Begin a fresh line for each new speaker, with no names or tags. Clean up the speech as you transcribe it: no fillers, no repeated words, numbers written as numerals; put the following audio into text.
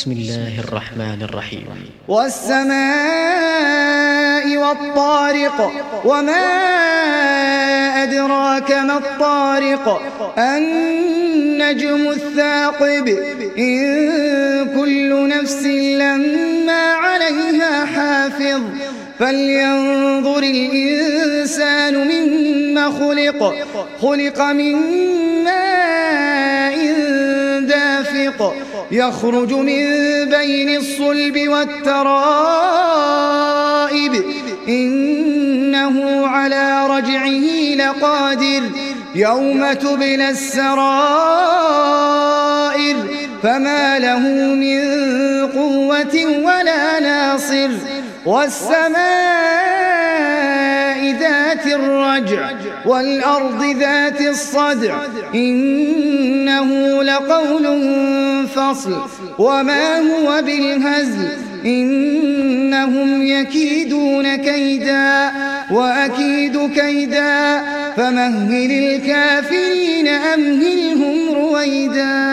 بسم الله الرحمن الرحيم.
والسماء والطارق وما أدراك ما الطارق النجم الثاقب إن كل نفس لما عليها حافظ فلينظر الإنسان مما خلق من ماء دافق يخرج من بين الصلب والترائب إنه على رجعه لقادر يوم تبلى السرائر فما له من قوة ولا ناصر والسماء ذات الرجع والأرض ذات الصدع إنه لقول فصل وما هو بالهزل إنهم يكيدون كيدا وأكيد كيدا فمهل الكافرين أمهلهم رويدا.